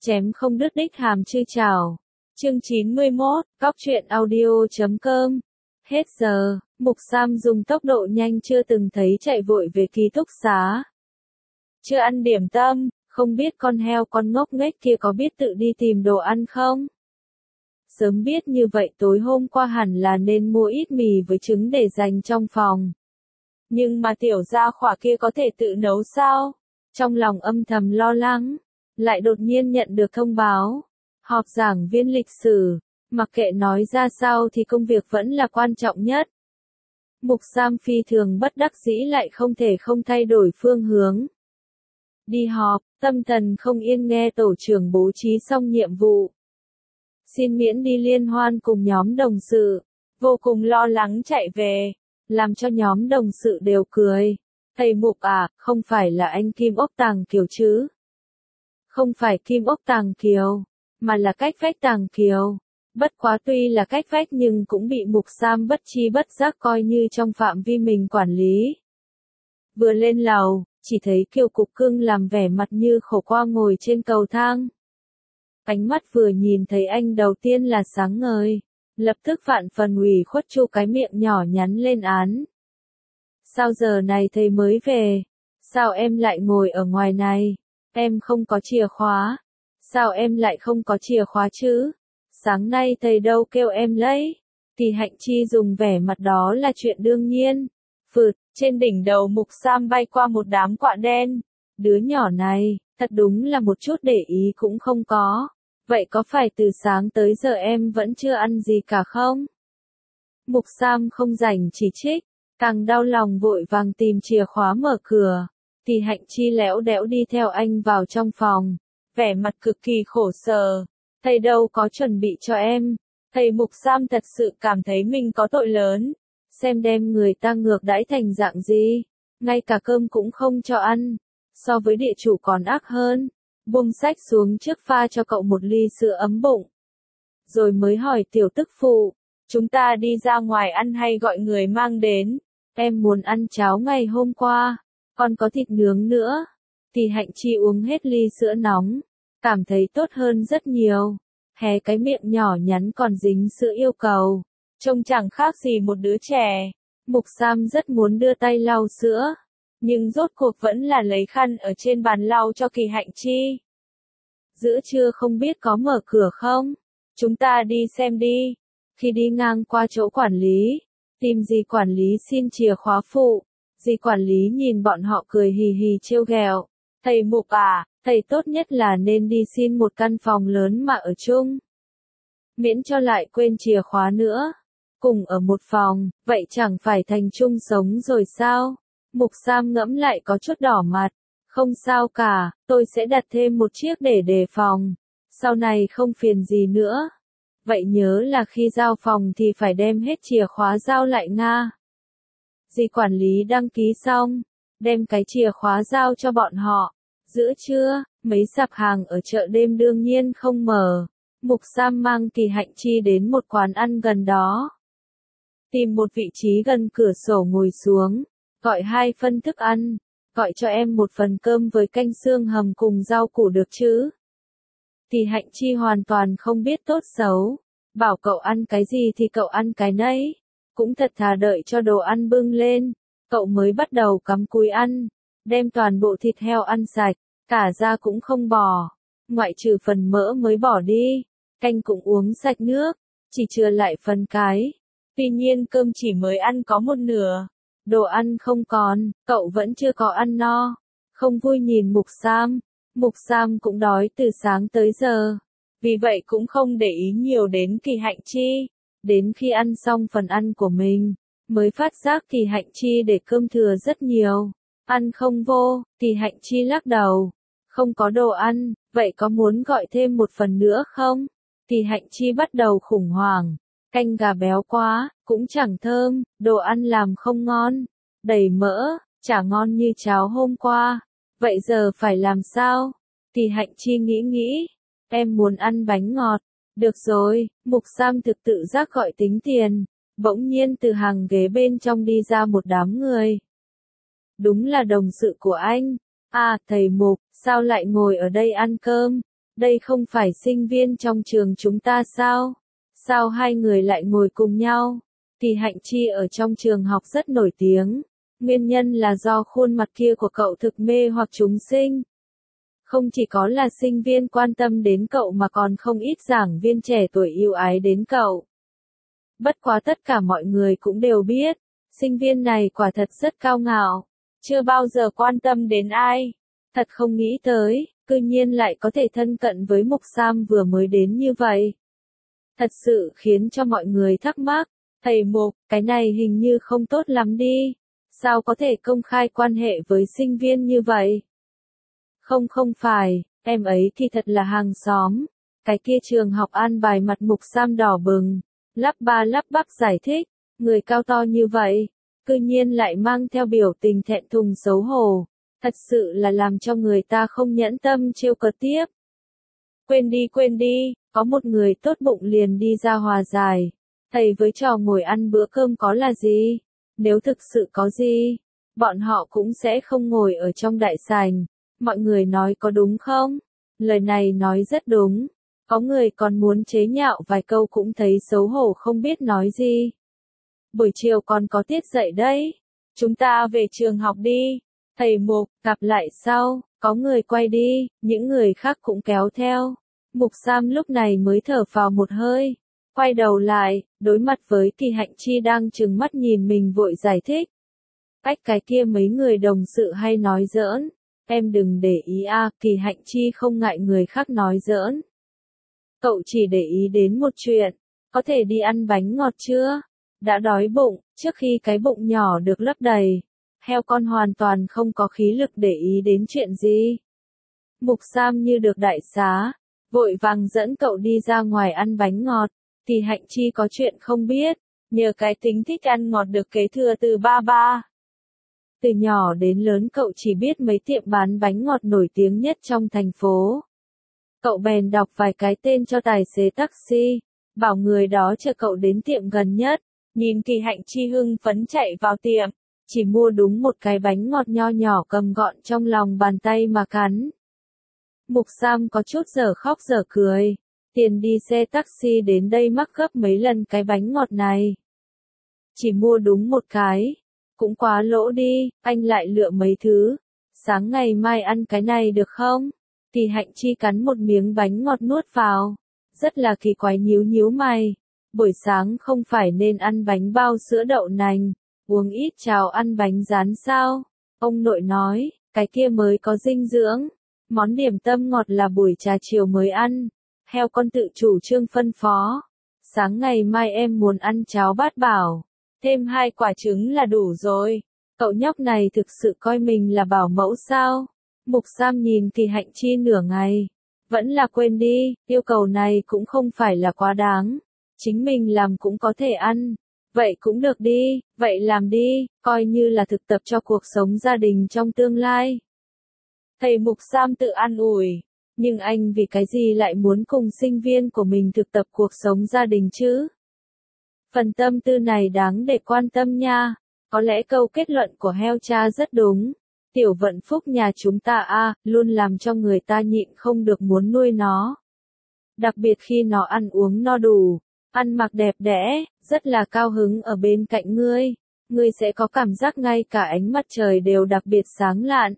Chém không đứt đích hàm chư chào. Chương 91, Góc truyện audio.com. Hết giờ, Mục Sam dùng tốc độ nhanh chưa từng thấy chạy vội về ký túc xá. Chưa ăn điểm tâm, không biết con heo con ngốc nghếch kia có biết tự đi tìm đồ ăn không? Sớm biết như vậy tối hôm qua hẳn là nên mua ít mì với trứng để dành trong phòng. Nhưng mà tiểu gia khỏa kia có thể tự nấu sao? Trong lòng âm thầm lo lắng, lại đột nhiên nhận được thông báo. Họp giảng viên lịch sử, mặc kệ nói ra sao thì công việc vẫn là quan trọng nhất. Mục Sam phi thường bất đắc dĩ lại không thể không thay đổi phương hướng. Đi họp, tâm thần không yên nghe tổ trưởng bố trí xong nhiệm vụ. Xin miễn đi liên hoan cùng nhóm đồng sự, vô cùng lo lắng chạy về, làm cho nhóm đồng sự đều cười. Thầy Mục à, không phải là anh Kim Ốc Tàng Kiều chứ? Không phải Kim Ốc Tàng Kiều, mà là cách vách Tàng Kiều. Bất quá tuy là cách vách nhưng cũng bị Mục Sam bất chi bất giác coi như trong phạm vi mình quản lý. Vừa lên lầu, chỉ thấy Kiều Cục Cưng làm vẻ mặt như khổ qua ngồi trên cầu thang. Ánh mắt vừa nhìn thấy anh đầu tiên là sáng ngời, lập tức vạn phần ủy khuất chu cái miệng nhỏ nhắn lên án. Sao giờ này thầy mới về? Sao em lại ngồi ở ngoài này? Em không có chìa khóa. Sao em lại không có chìa khóa chứ? Sáng nay thầy đâu kêu em lấy. Thì Hạnh Chi dùng vẻ mặt đó là chuyện đương nhiên. Phụt, trên đỉnh đầu Mục Sam bay qua một đám quạ đen. Đứa nhỏ này, thật đúng là một chút để ý cũng không có. Vậy có phải từ sáng tới giờ em vẫn chưa ăn gì cả không? Mục Sam không rảnh chỉ trích, càng đau lòng vội vàng tìm chìa khóa mở cửa. Thì Hạnh Chi lẽo đẽo đi theo anh vào trong phòng, vẻ mặt cực kỳ khổ sở. Thầy đâu có chuẩn bị cho em. Thầy Mục Sam thật sự cảm thấy mình có tội lớn. Xem đem người ta ngược đãi thành dạng gì. Ngay cả cơm cũng không cho ăn. So với địa chủ còn ác hơn. Buông sách xuống trước pha cho cậu một ly sữa ấm bụng. Rồi mới hỏi tiểu tức phụ. Chúng ta đi ra ngoài ăn hay gọi người mang đến? Em muốn ăn cháo ngày hôm qua. Còn có thịt nướng nữa. Thì Hạnh Chi uống hết ly sữa nóng. Cảm thấy tốt hơn rất nhiều. Hé cái miệng nhỏ nhắn còn dính sữa yêu cầu. Trông chẳng khác gì một đứa trẻ. Mục Sam rất muốn đưa tay lau sữa. Nhưng rốt cuộc vẫn là lấy khăn ở trên bàn lau cho Kỳ Hạnh Chi. Giữa trưa không biết có mở cửa không? Chúng ta đi xem đi. Khi đi ngang qua chỗ quản lý, tìm dì quản lý xin chìa khóa phụ. Dì quản lý nhìn bọn họ cười hì hì trêu ghẹo. Thầy Mục à, thầy tốt nhất là nên đi xin một căn phòng lớn mà ở chung. Miễn cho lại quên chìa khóa nữa. Cùng ở một phòng, vậy chẳng phải thành chung sống rồi sao? Mục Sam ngẫm lại có chút đỏ mặt. Không sao cả, tôi sẽ đặt thêm một chiếc để đề phòng. Sau này không phiền gì nữa. Vậy nhớ là khi giao phòng thì phải đem hết chìa khóa giao lại Nga. Dì quản lý đăng ký xong, đem cái chìa khóa giao cho bọn họ. Giữa trưa, mấy sạp hàng ở chợ đêm đương nhiên không mở. Mục Sam mang Kỳ Hạnh Chi đến một quán ăn gần đó. Tìm một vị trí gần cửa sổ ngồi xuống, gọi 2 phân thức ăn, gọi cho em một phần cơm với canh xương hầm cùng rau củ được chứ. Thì Hạnh Chi hoàn toàn không biết tốt xấu, bảo cậu ăn cái gì thì cậu ăn cái nấy, cũng thật thà đợi cho đồ ăn bưng lên, cậu mới bắt đầu cắm cúi ăn, đem toàn bộ thịt heo ăn sạch, cả da cũng không bỏ, ngoại trừ phần mỡ mới bỏ đi, canh cũng uống sạch nước, chỉ chừa lại phần cái. Tuy nhiên cơm chỉ mới ăn có một nửa, đồ ăn không còn, cậu vẫn chưa có ăn no. Không vui nhìn Mục Sam cũng đói từ sáng tới giờ, vì vậy cũng không để ý nhiều đến Kỳ Hạnh Chi. Đến khi ăn xong phần ăn của mình, mới phát giác Kỳ Hạnh Chi để cơm thừa rất nhiều. Ăn không vô, Kỳ Hạnh Chi lắc đầu. Không có đồ ăn, vậy có muốn gọi thêm một phần nữa không? Kỳ Hạnh Chi bắt đầu khủng hoảng. Canh gà béo quá, cũng chẳng thơm, đồ ăn làm không ngon, đầy mỡ, chả ngon như cháo hôm qua. Vậy giờ phải làm sao? Thì Hạnh Chi nghĩ, em muốn ăn bánh ngọt. Được rồi, Mục Sam thực tự giác gọi tính tiền. Bỗng nhiên từ hàng ghế bên trong đi ra một đám người. Đúng là đồng sự của anh. À, thầy Mục, sao lại ngồi ở đây ăn cơm? Đây không phải sinh viên trong trường chúng ta sao? Sao hai người lại ngồi cùng nhau? Kỳ Hạnh Chi ở trong trường học rất nổi tiếng. Nguyên nhân là do khuôn mặt kia của cậu thực mê hoặc chúng sinh. Không chỉ có là sinh viên quan tâm đến cậu mà còn không ít giảng viên trẻ tuổi yêu ái đến cậu. Bất quá tất cả mọi người cũng đều biết, sinh viên này quả thật rất cao ngạo, chưa bao giờ quan tâm đến ai. Thật không nghĩ tới, cư nhiên lại có thể thân cận với Mục Sam vừa mới đến như vậy. Thật sự khiến cho mọi người thắc mắc, thầy Mục, cái này hình như không tốt lắm đi. Sao có thể công khai quan hệ với sinh viên như vậy? Không phải, em ấy thì thật là hàng xóm. Cái kia trường học an bài mặt Mục Sam đỏ bừng, lắp ba lắp bắp giải thích, người cao to như vậy, cư nhiên lại mang theo biểu tình thẹn thùng xấu hổ, thật sự là làm cho người ta không nhẫn tâm trêu cợt tiếp. Quên đi, có một người tốt bụng liền đi ra hòa giải, thầy với trò ngồi ăn bữa cơm có là gì, nếu thực sự có gì, bọn họ cũng sẽ không ngồi ở trong đại sảnh, mọi người nói có đúng không? Lời này nói rất đúng. Có người còn muốn chế nhạo vài câu cũng thấy xấu hổ không biết nói gì. Buổi chiều còn có tiết dạy đấy. Chúng ta về trường học đi. Thầy Mục, gặp lại sau. Có người quay đi, những người khác cũng kéo theo. Mục Sam lúc này mới thở phào một hơi. Quay đầu lại, đối mặt với Kỳ Hạnh Chi đang trừng mắt nhìn mình vội giải thích. Cái kia mấy người đồng sự hay nói giỡn. Em đừng để ý Kỳ Hạnh Chi không ngại người khác nói giỡn. Cậu chỉ để ý đến một chuyện, có thể đi ăn bánh ngọt chưa? Đã đói bụng, trước khi cái bụng nhỏ được lấp đầy, heo con hoàn toàn không có khí lực để ý đến chuyện gì. Mục Sam như được đại xá, vội vàng dẫn cậu đi ra ngoài ăn bánh ngọt, thì Hạnh Chi có chuyện không biết, nhờ cái tính thích ăn ngọt được kế thừa từ ba ba. Từ nhỏ đến lớn cậu chỉ biết mấy tiệm bán bánh ngọt nổi tiếng nhất trong thành phố. Cậu bèn đọc vài cái tên cho tài xế taxi, bảo người đó chở cậu đến tiệm gần nhất, nhìn Kỳ Hạnh Chi hưng phấn chạy vào tiệm, chỉ mua đúng một cái bánh ngọt nho nhỏ cầm gọn trong lòng bàn tay mà cắn. Mục Sam có chút dở khóc dở cười, tiền đi xe taxi đến đây mắc gấp mấy lần cái bánh ngọt này. Chỉ mua đúng một cái, cũng quá lỗ đi, anh lại lựa mấy thứ, sáng ngày mai ăn cái này được không? Kỳ Hạnh Chi cắn một miếng bánh ngọt nuốt vào, rất là kỳ quái nhíu mày. Buổi sáng không phải nên ăn bánh bao sữa đậu nành, uống ít cháo ăn bánh rán sao? Ông nội nói, cái kia mới có dinh dưỡng. Món điểm tâm ngọt là buổi trà chiều mới ăn. Heo con tự chủ trương phân phó. Sáng ngày mai em muốn ăn cháo bát bảo, thêm 2 quả trứng là đủ rồi. Cậu nhóc này thực sự coi mình là bảo mẫu sao? Mục Sam nhìn Kỳ Hạnh Chi nửa ngày, vẫn là quên đi, yêu cầu này cũng không phải là quá đáng, chính mình làm cũng có thể ăn, vậy cũng được đi, vậy làm đi, coi như là thực tập cho cuộc sống gia đình trong tương lai. Thầy Mục Sam tự an ủi, nhưng anh vì cái gì lại muốn cùng sinh viên của mình thực tập cuộc sống gia đình chứ? Phần tâm tư này đáng để quan tâm nha, có lẽ câu kết luận của heo cha rất đúng. Tiểu Vận Phúc nhà chúng ta luôn làm cho người ta nhịn không được muốn nuôi nó. Đặc biệt khi nó ăn uống no đủ, ăn mặc đẹp đẽ, rất là cao hứng ở bên cạnh ngươi sẽ có cảm giác ngay cả ánh mặt trời đều đặc biệt sáng lạn.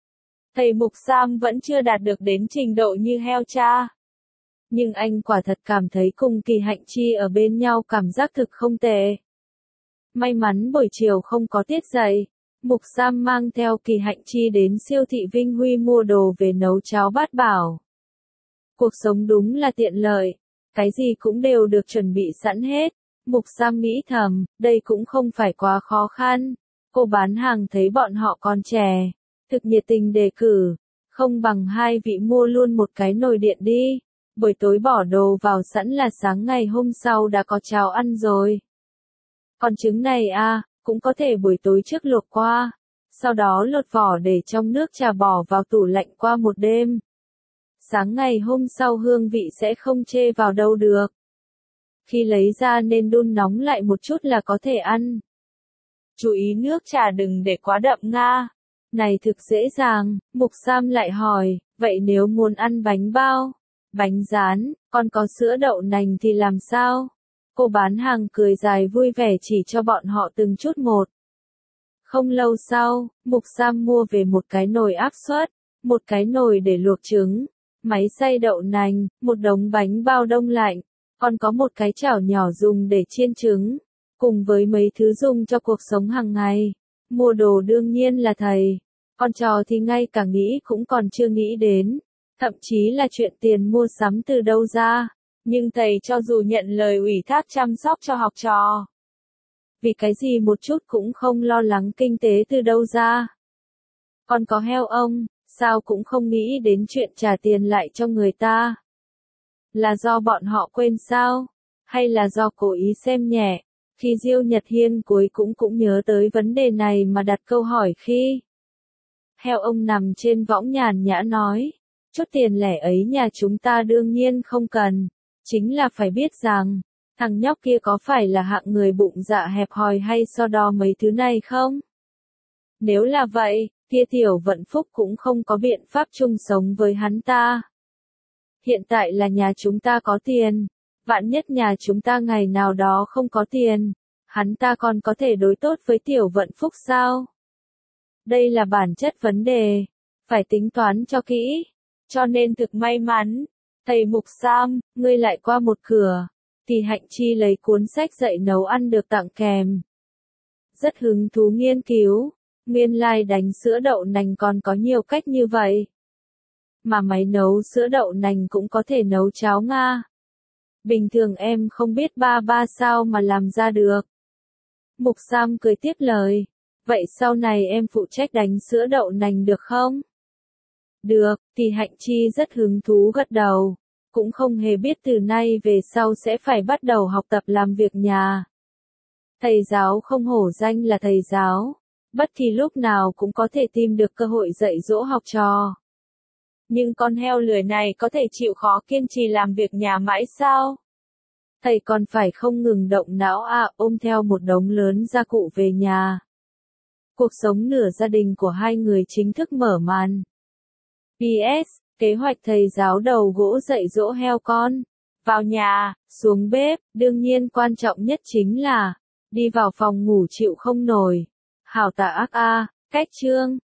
Thầy Mục Sam vẫn chưa đạt được đến trình độ như heo cha. Nhưng anh quả thật cảm thấy cùng Kỳ Hạnh Chi ở bên nhau cảm giác thực không tệ. May mắn buổi chiều không có tiết dạy. Mục Sam mang theo Kỳ Hạnh Chi đến siêu thị Vinh Huy mua đồ về nấu cháo bát bảo. Cuộc sống đúng là tiện lợi, cái gì cũng đều được chuẩn bị sẵn hết. Mục Sam nghĩ thầm, đây cũng không phải quá khó khăn. Cô bán hàng thấy bọn họ còn trẻ, thực nhiệt tình đề cử, không bằng hai vị mua luôn một cái nồi điện đi. Buổi tối bỏ đồ vào sẵn là sáng ngày hôm sau đã có cháo ăn rồi. Còn trứng này cũng có thể buổi tối trước luộc qua, sau đó lột vỏ để trong nước trà bỏ vào tủ lạnh qua một đêm. Sáng ngày hôm sau hương vị sẽ không chê vào đâu được. Khi lấy ra nên đun nóng lại một chút là có thể ăn. Chú ý nước trà đừng để quá đậm nga. Này thực dễ dàng, Mục Sam lại hỏi, vậy nếu muốn ăn bánh bao, Bánh rán, còn có sữa đậu nành thì làm sao? Cô bán hàng cười dài vui vẻ chỉ cho bọn họ từng chút một. Không lâu sau, Mục Sam mua về một cái nồi áp suất, một cái nồi để luộc trứng, máy xay đậu nành, một đống bánh bao đông lạnh, còn có một cái chảo nhỏ dùng để chiên trứng, cùng với mấy thứ dùng cho cuộc sống hàng ngày. Mua đồ đương nhiên là thầy, con trò thì ngay cả nghĩ cũng còn chưa nghĩ đến, thậm chí là chuyện tiền mua sắm từ đâu ra, nhưng thầy cho dù nhận lời ủy thác chăm sóc cho học trò. Vì cái gì một chút cũng không lo lắng kinh tế từ đâu ra. Còn có heo ông, sao cũng không nghĩ đến chuyện trả tiền lại cho người ta. Là do bọn họ quên sao? Hay là do cố ý xem nhẹ? Khi Diêu Nhật Hiên cuối cũng nhớ tới vấn đề này mà đặt câu hỏi khi heo ông nằm trên võng nhàn nhã nói, chút tiền lẻ ấy nhà chúng ta đương nhiên không cần, chính là phải biết rằng, thằng nhóc kia có phải là hạng người bụng dạ hẹp hòi hay so đo mấy thứ này không? Nếu là vậy, kia Tiểu Vận Phúc cũng không có biện pháp chung sống với hắn ta. Hiện tại là nhà chúng ta có tiền, vạn nhất nhà chúng ta ngày nào đó không có tiền, hắn ta còn có thể đối tốt với Tiểu Vận Phúc sao? Đây là bản chất vấn đề, phải tính toán cho kỹ, cho nên thực may mắn, thầy Mục Sam, ngươi lại qua một cửa, thì Hạnh Chi lấy cuốn sách dạy nấu ăn được tặng kèm. Rất hứng thú nghiên cứu, nguyên lai đánh sữa đậu nành còn có nhiều cách như vậy. Mà máy nấu sữa đậu nành cũng có thể nấu cháo Nga. Bình thường em không biết ba sao mà làm ra được. Mục Sam cười tiếp lời, vậy sau này em phụ trách đánh sữa đậu nành được không? Được, thì Hạnh Chi rất hứng thú gật đầu, cũng không hề biết từ nay về sau sẽ phải bắt đầu học tập làm việc nhà. Thầy giáo không hổ danh là thầy giáo, bất kỳ lúc nào cũng có thể tìm được cơ hội dạy dỗ học trò. Nhưng con heo lười này có thể chịu khó kiên trì làm việc nhà mãi sao? Thầy còn phải không ngừng động não ôm theo một đống lớn gia cụ về nhà. Cuộc sống nửa gia đình của hai người chính thức mở màn. PS, kế hoạch thầy giáo đầu gỗ dạy dỗ heo con. Vào nhà, xuống bếp, đương nhiên quan trọng nhất chính là đi vào phòng ngủ chịu không nổi. Hảo tà ác cách chương